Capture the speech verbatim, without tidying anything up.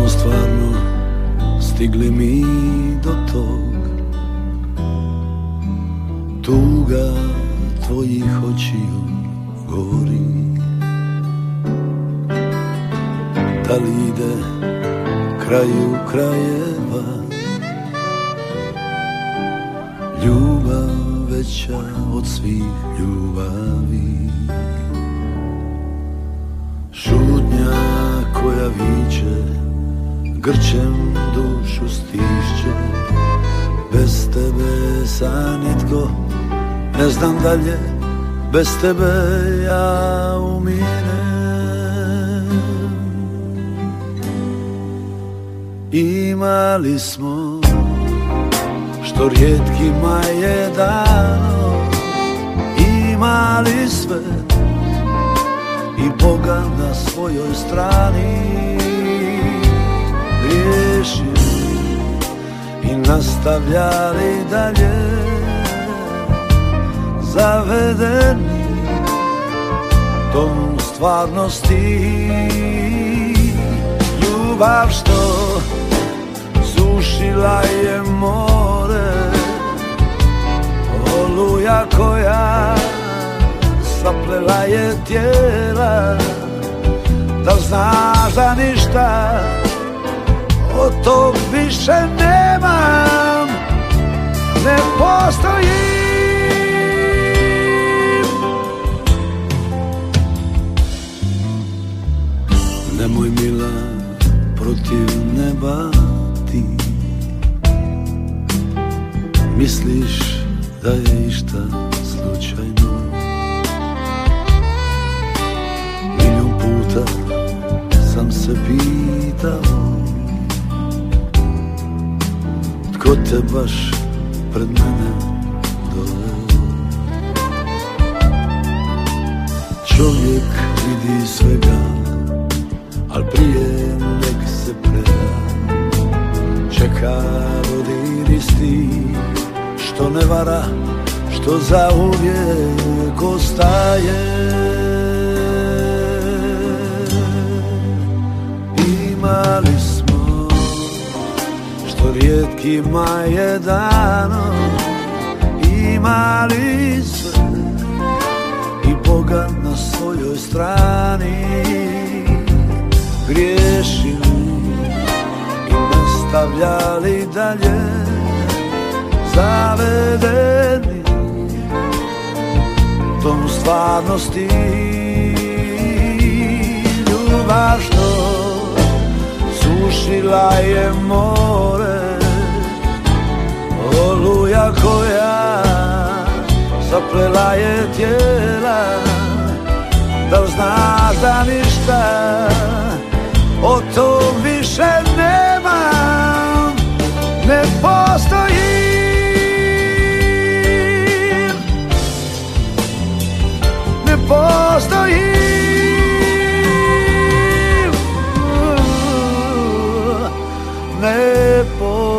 smo stvarno stigli mi do tog? Tuga tvojih očiju gori. Da li ide kraju krajeva ljubav veća od svih ljubavi? Šutnja koja viče, grčem dušu stišće. Bez tebe sa nitko, ne znam dalje, bez tebe ja uminem. Imali smo što rijetkima je dano, imali sve i Boga na svojoj strani. Griješili i nastavljali dalje, zavedeni tom stvarnosti. Ljubav što sušila je more, oluja koja saplela je tijela. Da znaš da ništa od tog više nemam, ne postoji. Nemoj mila protiv neba ti, misliš da je išta slučajno. Milijun puta sam se pitao tko te baš pred mene doveo. Čovjek vidi svega, al prije nek se preda. Čeka dodir isti, što ne vara, što zauvijek ostaje. Imali smo što rijetkima je dano, imali sve i Boga na svojoj strani. Griješili i nastavljali dalje, zavedeni tom stvarnosti. Ljubav što sušila je more, oluja koja zaplela je tijela. Da li znaš da ništa od tog više nemam, ne postoji. Ne postoji. Ne postoji.